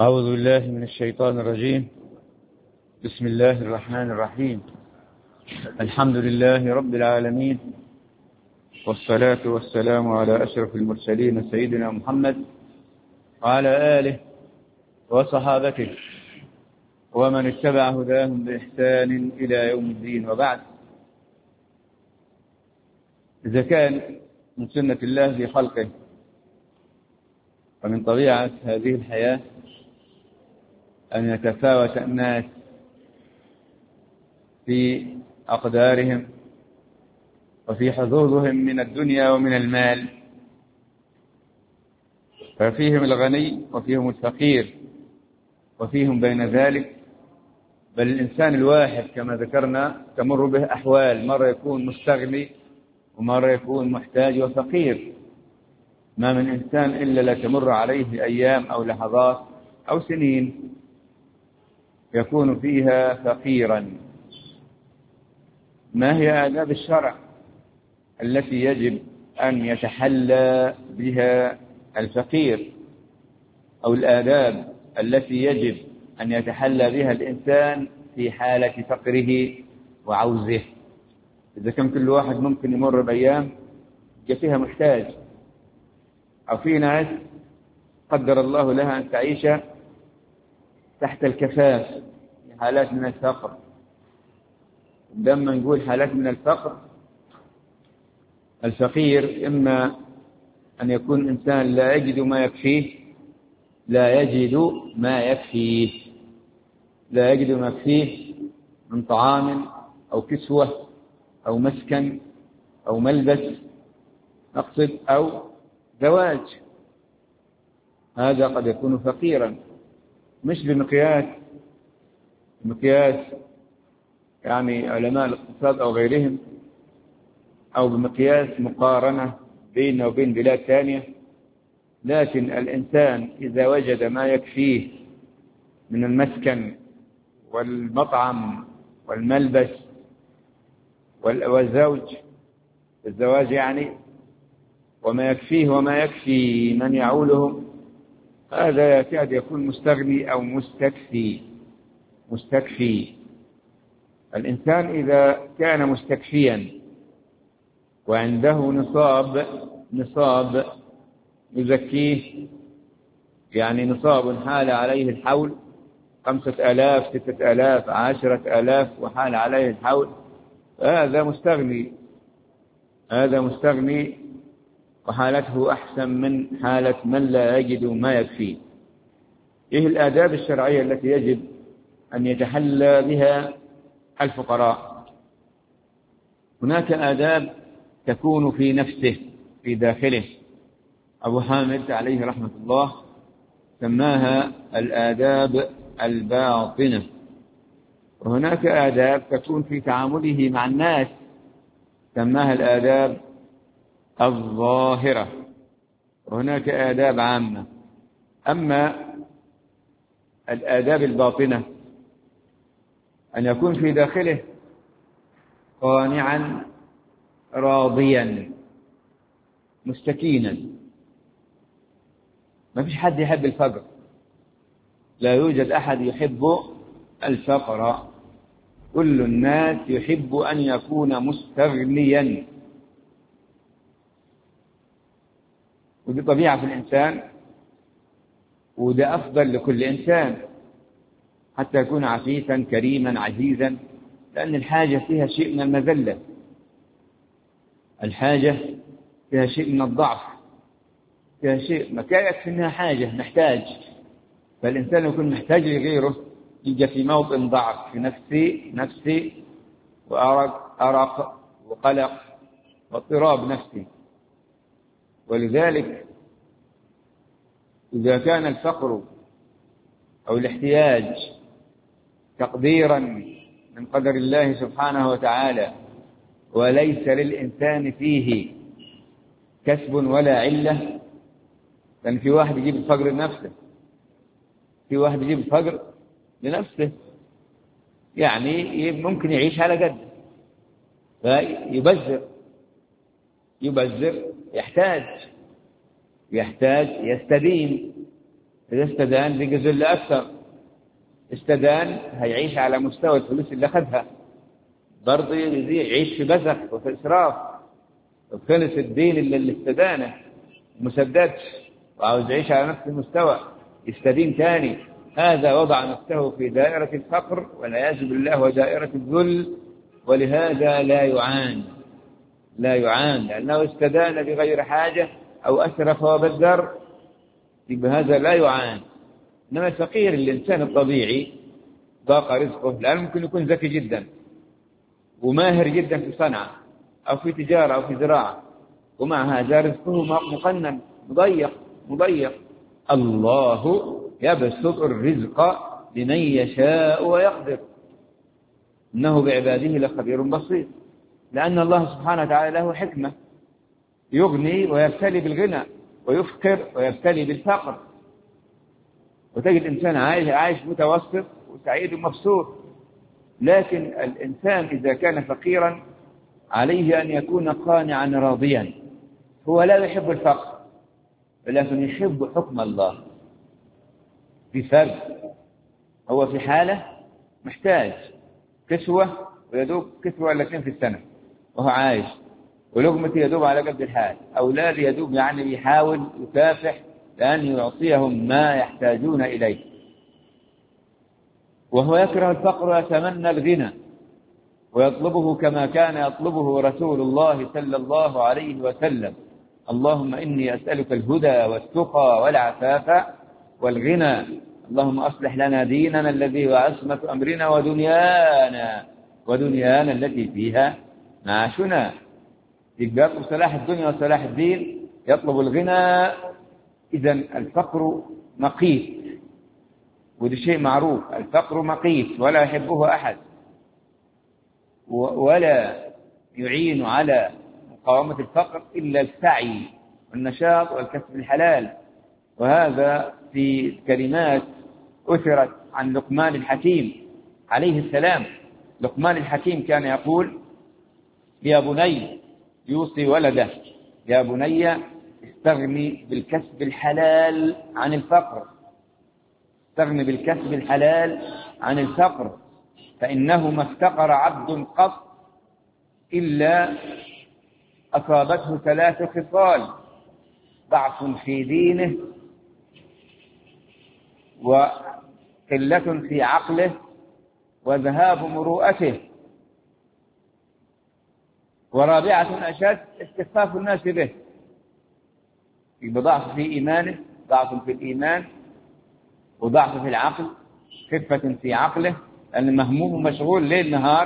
أعوذ بالله من الشيطان الرجيم. بسم الله الرحمن الرحيم. الحمد لله رب العالمين، والصلاة والسلام على أشرف المرسلين سيدنا محمد وعلى آله وصحابته ومن اتبع هداهم بإحسان إلى يوم الدين. وبعد، إذا كان من سنة الله في خلقه ومن طبيعة هذه الحياة أن يتفاوت الناس في أقدارهم وفي حظوظهم من الدنيا ومن المال، ففيهم الغني وفيهم الفقير وفيهم بين ذلك، بل الإنسان الواحد كما ذكرنا تمر به أحوال، مرة يكون مستغني ومرة يكون محتاج وفقير. ما من إنسان إلا لا تمر عليه أيام أو لحظات أو سنين يكون فيها فقيرا. ما هي آداب الشرع التي يجب أن يتحلى بها الفقير، أو الآداب التي يجب أن يتحلى بها الإنسان في حالة فقره وعوزه؟ إذا كان كل واحد ممكن يمر بأيام فيها محتاج، أو في ناس قدر الله لها أن تعيش تحت الكفاف، حالات من الفقر. لما نقول حالات من الفقر، الفقير إما أن يكون إنسان لا يجد ما يكفيه، لا يجد ما يكفيه من طعام أو كسوة أو مسكن أو ملبس، نقصد، أو زواج. هذا قد يكون فقيرا، مش بمقياس يعني علماء الاقتصاد أو غيرهم، أو بمقياس مقارنة بينه وبين بلاد ثانية، لكن الإنسان إذا وجد ما يكفيه من المسكن والمطعم والملبس والزواج يعني، وما يكفيه وما يكفي من يعولهم، هذا يكاد يكون مستغني أو مستكفي. الإنسان إذا كان مستكفيا وعنده نصاب يزكيه، يعني نصاب حال عليه الحول 5000 6000 10,000 وحال عليه الحول، هذا مستغني وحالته أحسن من حالة من لا يجد ما يكفيه. إيه الآداب الشرعية التي يجب أن يتحلى بها الفقراء؟ هناك آداب تكون في نفسه، في داخله. أبو حامد عليه رحمة الله سماها الآداب الباطنة. وهناك آداب تكون في تعامله مع الناس، سماها الآداب الظاهرة. وهناك آداب عامة. أما الآداب الباطنة أن يكون في داخله قانعا راضيا مستكينا. ما فيش حد يحب الفقر، لا يوجد أحد يحب الفقر، كل الناس يحب أن يكون مستغنيا، ودي طبيعة في الإنسان، وده أفضل لكل إنسان حتى يكون عفيفا كريما عزيزا، لأن الحاجة فيها شيء من المذلة، الحاجة فيها شيء من الضعف، فيها شيء ما كان يكفي إنها حاجة، محتاج. فالإنسان يكون محتاج لغيره يجي في موطن ضعف، في نفسي وأرق وقلق واضطراب نفسي. ولذلك إذا كان الفقر أو الاحتياج تقديرا من قدر الله سبحانه وتعالى، وليس للإنسان فيه كسب ولا علة، لأن في واحد يجيب الفقر لنفسه، في واحد يجيب الفقر لنفسه، يعني ممكن يعيش على قد، فيبذر، يحتاج، يستدين، إذا استدان بيذل أكثر. استدان هيعيش على مستوى الفلوس اللي أخذها، برضه يعيش في بذخ وفي إسراف، وخلص الدين اللي استدانه مسددش وعاوز يعيش على نفس المستوى يستدين تاني. هذا وضع نفسه في دائرة الفقر والعياذ بالله ودائرة الذل، ولهذا لا يعان لأنه استدان بغير حاجة أو أسرف وبدر، يبقى هذا لا يعان. إنما الفقير الإنسان الطبيعي ضاق رزقه، لأنه ممكن يكون ذكي جدا وماهر جدا في صنعة أو في تجارة أو في زراعة، ومع هذا رزقه مقنن مضيق. الله يبسط الرزق لمن يشاء ويقدر إنه بعباده لخبير بصير. لأن الله سبحانه وتعالى له حكمة، يغني ويبتلي بالغنى، ويفقر ويبتلي بالفقر، وتجد إنسان عايش متوسط وسعيد ومبسوط. لكن الإنسان إذا كان فقيرا عليه أن يكون قانعا راضيا. هو لا يحب الفقر ولكن يحب حكم الله. في فرق، هو في حالة محتاج كسوة ويدوب كسوة ولا 2 في السنة وهو عايش، ولقمة يدوب على قد الحال، أولاد يدوب يعني يحاول يكافح لأن يعطيهم ما يحتاجون إليه، وهو يكره الفقر ويتمنى الغنى ويطلبه كما كان يطلبه رسول الله صلى الله عليه وسلم. اللهم إني أسألك الهدى والتقى والعفاف والغنى، اللهم أصلح لنا ديننا الذي هو عصمة أمرنا ودنيانا التي فيها معاشنا. يطلب صلاح الدنيا وصلاح الدين، يطلب الغنى. إذن الفقر مقيت، وده شيء معروف، الفقر مقيت ولا يحبه أحد، ولا يعين على مقاومة الفقر إلا السعي والنشاط والكسب الحلال. وهذا في كلمات أثرت عن لقمان الحكيم عليه السلام. لقمان الحكيم كان يقول: يا بني، يوصي ولده: يا بني استغني بالكسب الحلال عن الفقر، استغني بالكسب الحلال عن الفقر، فإنه ما افتقر عبد قط إلا أصابته 3 خصال: ضعف في دينه، وقلة في عقله، وذهاب مروءته، ورابعة أشد استخفاف الناس به. يبقى ضعف في إيمانه، ضعف في الإيمان، وضعف في العقل، خفة في عقله لأن مهموم ومشغول ليل نهار،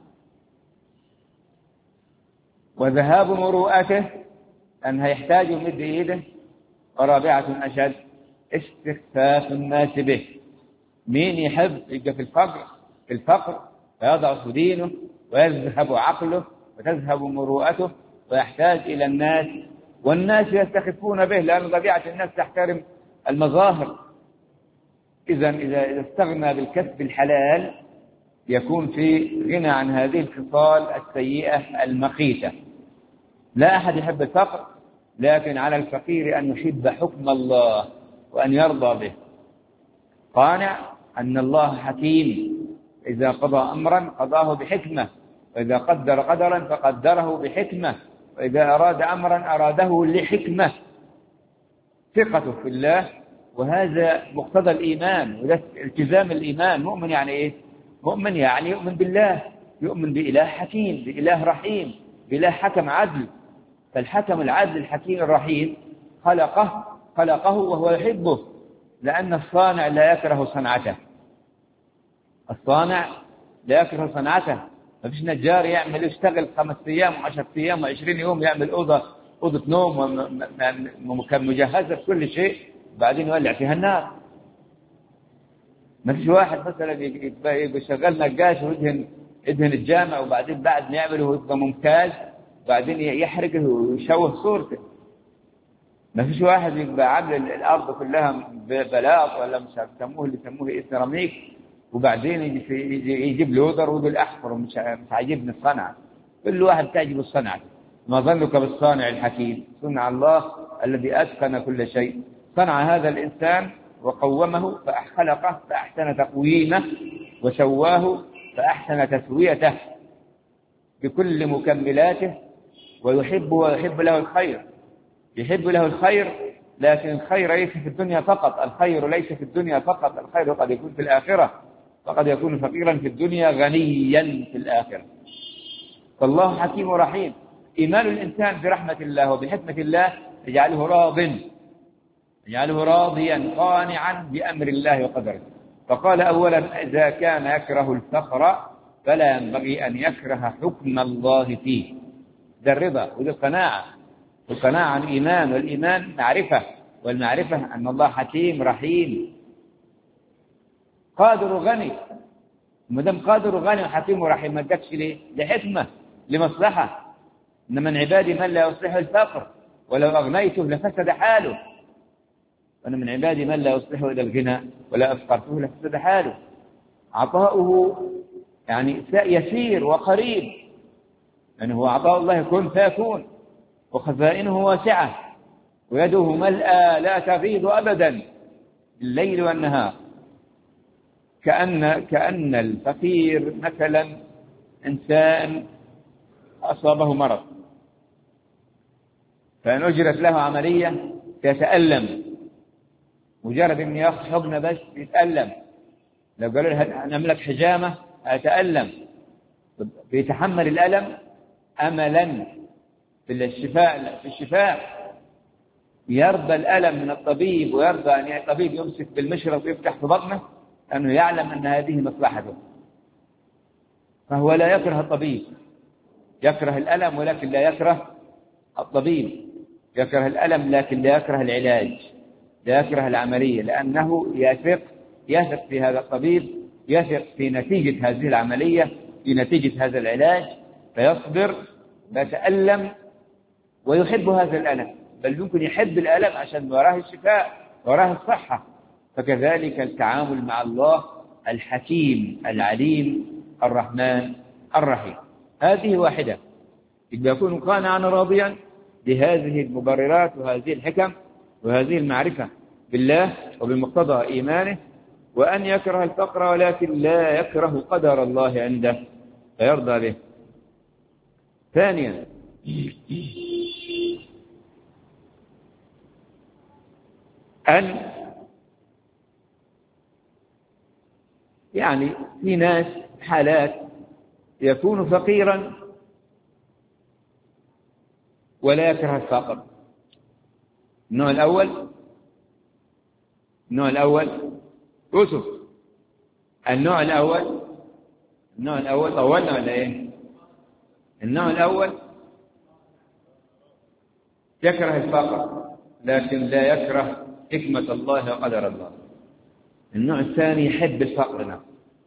وذهاب مروءته أن هيحتاج يمد إيده، ورابعة أشد استخفاف الناس به. مين يحب يبقى في الفقر فيضعف دينه ويذهب عقله وتذهب مروءته ويحتاج إلى الناس، والناس يستخفون به لأن طبيعة الناس تحترم المظاهر. إذا استغنى بالكسب الحلال يكون في غنى عن هذه الخصال السيئة المخيفة. لا أحد يحب الفقر، لكن على الفقير أن يحب حكم الله وأن يرضى به، قانع أن الله حكيم، إذا قضى أمرا قضاه بحكمة، وإذا قدر قدرا فقدره بحكمة، وإذا أراد أمرا أراده لحكمة. ثقته في الله، وهذا مقتضى الإيمان، وده التزام الإيمان. مؤمن يعني إيه؟ مؤمن يعني يؤمن بالله، يؤمن بإله حكيم، بإله رحيم، بإله حكم عدل. فالحكم العدل الحكيم الرحيم خلقه وهو يحبه، لأن الصانع لا يكره صنعته. الصانع لا يكره صنعته. ما فيش نجار يشتغل 5 أيام و10 أيام و20 يوم يعمل أوضة نوم مجهزة بكل شيء بعدين يولع فيها النار. ما فيش واحد مثلا يبقى شغال نقاش ويدهن الجامع، وبعدين بعد ما يعمله يبقى ممتاز بعدين يحرقه ويشوه صورته. ما فيش واحد يبقى عامل الأرض كلها بلاط ولا مش اللي يسموه سيراميك، وبعدين يجيب لودر ويقول أحفر ومش عاجبني الصنعة. كل واحد تعجب الصنعة. ما ظنك بالصانع الحكيم؟ صنع الله الذي أتقن كل شيء. صنع هذا الإنسان وقومه فخلقه فأحسن تقويمه وسواه فأحسن تسويته بكل مكملاته، ويحب له الخير، يحب له الخير، لكن الخير ليس في الدنيا فقط، الخير ليس في الدنيا فقط، الخير قد يكون في الآخرة، فقد يكون فقيرا في الدنيا غنيا في الآخرة. فالله حكيم رحيم. إيمان الإنسان برحمة الله وبحكمة الله يجعله راضيا قانعا بأمر الله وقدره. فقال أولا إذا كان يكره الفقر فلا ينبغي أن يكره حكم الله فيه. ده الرضا وده القناعة عن إيمان، والإيمان معرفة، والمعرفة أن الله حكيم رحيم قادر وغني. مدام قادر وغني وحكيم ورحيم ما ادكش ليه؟ لحكمة لمصلحة. إن من عبادي من لا يصلح الفقر ولو أغنيته لفسد حاله، وأنا من عبادي من لا يصلحه إلى الغنى ولا أفقرته لفسد حاله. عطاؤه يعني يسير وقريب، يعني هو عطاء الله يكون فيكون، وخزائنه واسعة، ويده ملأى لا تغيض أبدا الليل والنهار. كأن الفقير مثلا إنسان أصابه مرض، فإن أجرت له عملية يتألم، مجرد أن يأخذ حقنة بس يتألم، لو قالوا له نعمل لك حجامة يتألم، بيتحمل الألم أملا في الشفاء. يرضى الألم من الطبيب، ويرضى أن الطبيب يمسك بالمشرط ويفتح في بطنه، لأنه يعلم أن هذه مصلحته. فهو لا يكره الطبيب، يكره الألم ولكن لا يكره الطبيب، يكره الألم لكن لا يكره العلاج، لا يكره العملية، لأنه يثق في هذا الطبيب، يثق في نتيجة هذه العملية، في نتيجة هذا العلاج، فيصبر ويتألم ويحب هذا الألم، بل يمكن يحب الألم عشان وراه الشفاء وراه الصحة. فكذلك التعامل مع الله الحكيم العليم الرحمن الرحيم. هذه واحدة، يكون قانعا راضيا بهذه المبررات وهذه الحكم وهذه المعرفة بالله وبمقتضى إيمانه، وأن يكره الفقر ولكن لا يكره قدر الله عنده فيرضى به. ثانيا أن يعني في ناس حالات يكون فقيرا ولا يكره الفقر. النوع الأول يوسف، النوع الأول طولنا ولا إيه؟ النوع الأول يكره الفقر لكن لا يكره حكمة الله وقدر الله. النوع الثاني يحب الفقر، نعم،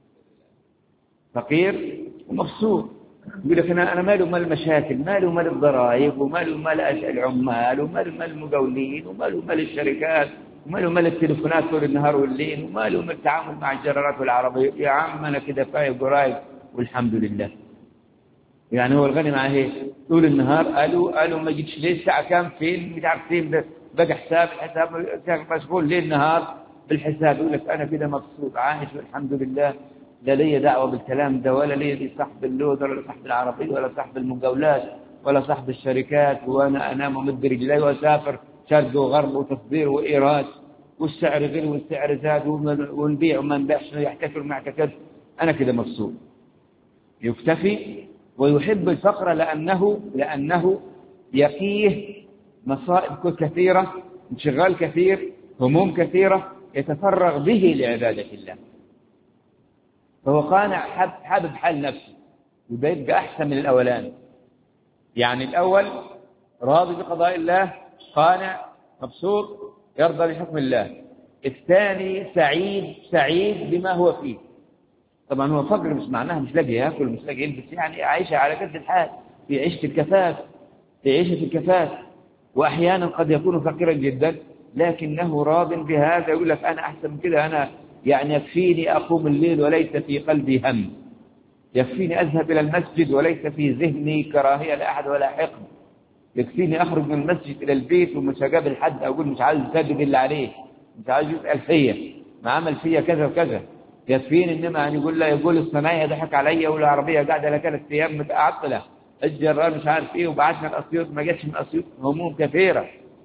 فقير ومبسوط، يقول لك أنا ماله مال المشاكل، ماله مال الضرائب، وماله مال العمال، وماله مال المقاولين، وماله مال الشركات، وماله مال التليفونات طول النهار والليل، وماله مال التعامل مع الجرارات والعربية. يا عم أنا كده فايق ورايق والحمد لله. يعني هو الغني معه ايه؟ طول النهار قالوا ما جيتش ليه، الساعة كام، فين، مش عارف فين، بقى الحساب مشغول ليل نهار بالحساب. يقول لك أنا كده مبسوط عايش والحمد لله، لا لي دعوة بالكلام ده، ولا لي صاحب اللود، ولا صاحب العربية، ولا صاحب المقاولات، ولا صاحب الشركات، وأنا أنام ومد رجلي وأسافر شرق وغرب وتصدير وإيراد، والسعر غير والسعر زاد، ونبيع وما نبيعش، يحتفل وما يحتفل. أنا كده مبسوط، يكتفي ويحب الفقر لأنه يقيه مصائب كثيرة، انشغال كثير، هموم كثيرة يتفرغ به لعبادة الله، فهو قانع حابب حال نفسه، ويبقى أحسن من الأولان. يعني الأول راضي بقضاء الله، قانع مبسوط يرضى بحكم الله. الثاني سعيد بما هو فيه. طبعا هو فقر مش معناها مش لاقي ياكل، مش لاقي يلبس، يعني عايشة على قد الحال، في عيشة الكفاف، وأحيانا قد يكون فقيرا جدا لكنه راض بهذا، يقول لك أنا أحسن من كده، أنا يعني يكفيني أقوم الليل وليس في قلبي هم، يكفيني أذهب إلى المسجد وليس في ذهني كراهية لأحد ولا حقد، يكفيني أخرج من المسجد إلى البيت ومش هقابل حد أقول مش عايز أسجد إلا عليه، مش عايز يسأل فيا، ما عمل فيا كذا وكذا، يكفيني إنما أن يقول لا، يقول الصنايعي ضحك عليا، والعربية قاعدة لها 3 أيام متعطلة، الجرار مش عارف إيه، وبعتنا الأسيوط ما جاتش من أسيوط. هموم كثيرة.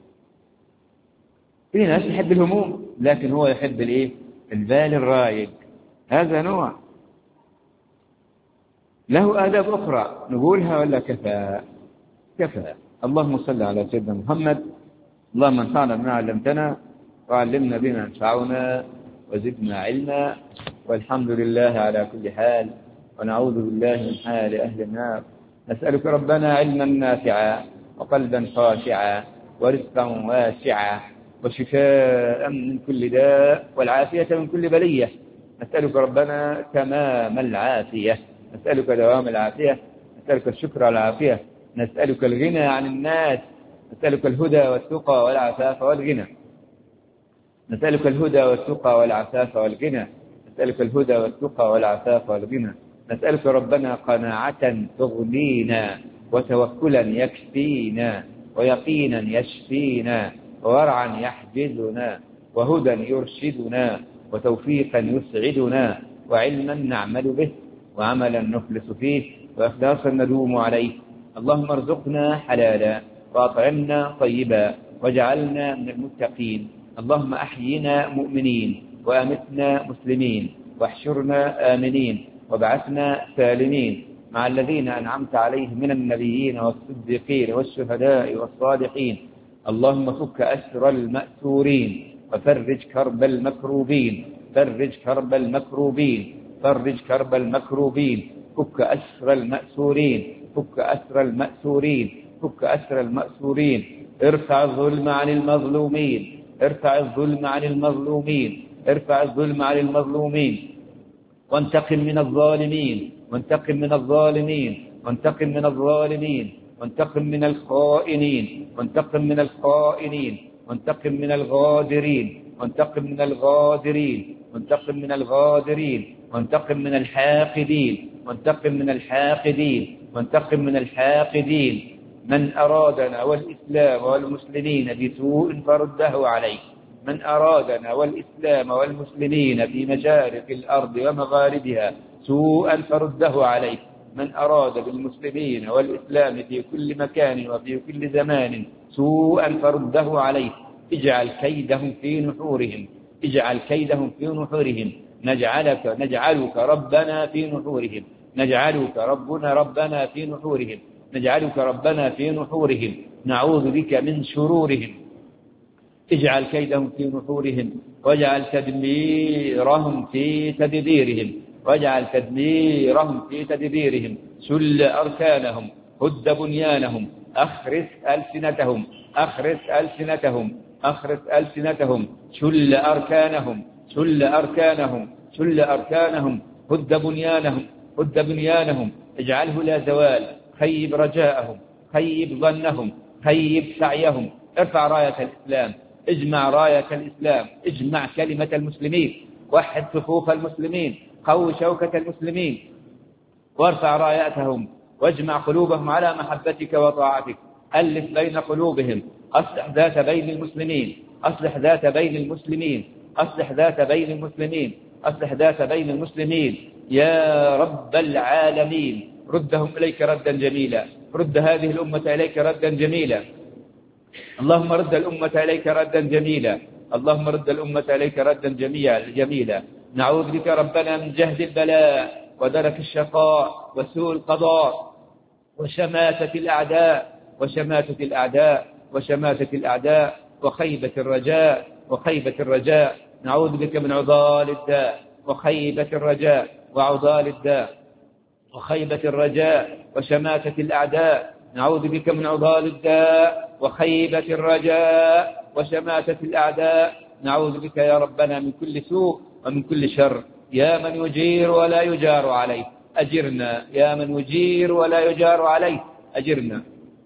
في ناس يحب الهموم، لكن هو يحب الإيه؟ البال الرايق. هذا نوع له آداب أخرى نقولها ولا كفى؟ كفى. اللهم صل على سيدنا محمد. اللهم انفعنا بما علمتنا، وعلمنا بما ينفعنا، وزدنا علما، والحمد لله على كل حال، ونعوذ بالله من حال أهل النار. نسألك ربنا علما نافعا، وقلبا خاشعا، ورزقا واسعا، وشفاء من كل داء، والعافية من كل بلية. نسألك ربنا تمام العافية، نسألك دوام العافية، نسألك الشكر على العافية، نسألك الغنى عن الناس، نسألك الهدى والتقى والعفاف والغنى، نسألك الهدى والتقى والعفاف والغنى، نسألك الهدى والتقى والعفاف والغنى. نسألك ربنا قناعة تغنينا، وتوكلا يكفينا، ويقينا يشفينا، وورعا يحجزنا، وهدى يرشدنا، وتوفيقا يسعدنا، وعلما نعمل به، وعملا نخلص فيه، وإخلاصا ندوم عليه. اللهم ارزقنا حلالا، وأطعمنا طيبا، واجعلنا من المتقين. اللهم أحينا مؤمنين، وأمتنا مسلمين، واحشرنا آمنين، وابعثنا سالمين مع الذين أنعمت عليهم من النبيين والصديقين والشهداء والصالحين. اللهم فك أسر المأسورين، وفرج كرب المكروبين، فرج كرب المكروبين، فرج كرب المكروبين. فك أسر المأسورين، فك أسر المأسورين، فك أسر المأسورين. ارفع الظلم عن المظلومين، ارفع الظلم عن المظلومين، ارفع الظلم عن المظلومين. وانتقم من الظالمين، وانتقم من الظالمين، وانتقم من الظالمين، وانتقم من الخائنين، وانتقم من الخائنين، وانتقم من الغادرين، وانتقم من الغادرين، وانتقم من الغادرين، وانتقم من الحاقدين، وانتقم من الحاقدين، وانتقم من الحاقدين. من أرادنا والإسلام والمسلمين بسوء فرده عليه، من أرادنا والإسلام والمسلمين في مشارق الأرض ومغاربها سوءا فرده عليه، من أراد بالمسلمين والإسلام في كل مكان وفي كل زمان سوءا فرده عليه. اجعل كيدهم في نحورهم، اجعل كيدهم في نحورهم. نجعلك ربنا في نحورهم، نجعلك ربنا في نحورهم، نجعلك ربنا في نحورهم. نعوذ بك من شرورهم. اجعل كيدهم في نحورهم، واجعل تدميرهم في تدبيرهم، واجعل تدميرهم في تدبيرهم. سل أركانهم، هد بنيانهم، أخرس ألسنتهم، أخرس ألسنتهم، أخرس ألسنتهم. سل أركانهم، سل أركانهم، سل أركانهم. هد بنيانهم، هد بنيانهم. اجعله لا زوال. خيب رجاءهم، خيب ظنهم، خيب سعيهم. ارفع راية الإسلام، اجمع راية الإسلام، اجمع كلمة المسلمين، وحد صفوف المسلمين، قوي شوكة المسلمين، وارفع راياتهم، واجمع قلوبهم على محبتك وطاعتك. ألف بين قلوبهم، أصلح ذات بين المسلمين، أصلح ذات بين المسلمين، أصلح ذات بين المسلمين، أصلح ذات بين المسلمين. يا رب العالمين، ردهم إليك ردا جميلا، رد هذه الأمة إليك ردا جميلا. اللهم رد الأمة إليك ردا جميلا، اللهم رد الأمة إليك ردا جميلا. نعوذ بك ربنا من جهد البلاء، ودرك الشقاء، وسوء القضاء، وشماتة الأعداء، وشماتة الأعداء، وشماتة الأعداء، وخيبة الرجاء، وخيبة الرجاء. نعوذ بك من عضال الداء، وخيبة الرجاء، وعضال الداء، وخيبة الرجاء، وشماتة الأعداء. نعوذ بك من عضال الداء، وخيبة الرجاء، وشماتة الأعداء. نعوذ بك يا ربنا من كل سوء ومن كل شر. يا من يجير ولا يجار عليه أجرنا، يا من يجير ولا يجار عليه أجرنا،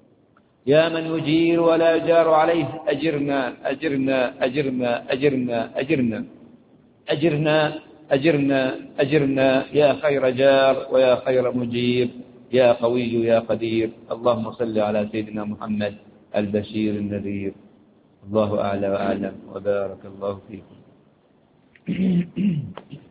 يا من يجير ولا يجار عليه أجرنا، أجرنا، أجرنا، أجرنا، أجرنا، أجرنا، أجرنا، أجرنا يا خير جار ويا خير مجير، يا قوي يا قدير. اللهم صل على سيدنا محمد البشير النذير. الله أعلى وأعلم، وبارك الله فيكم.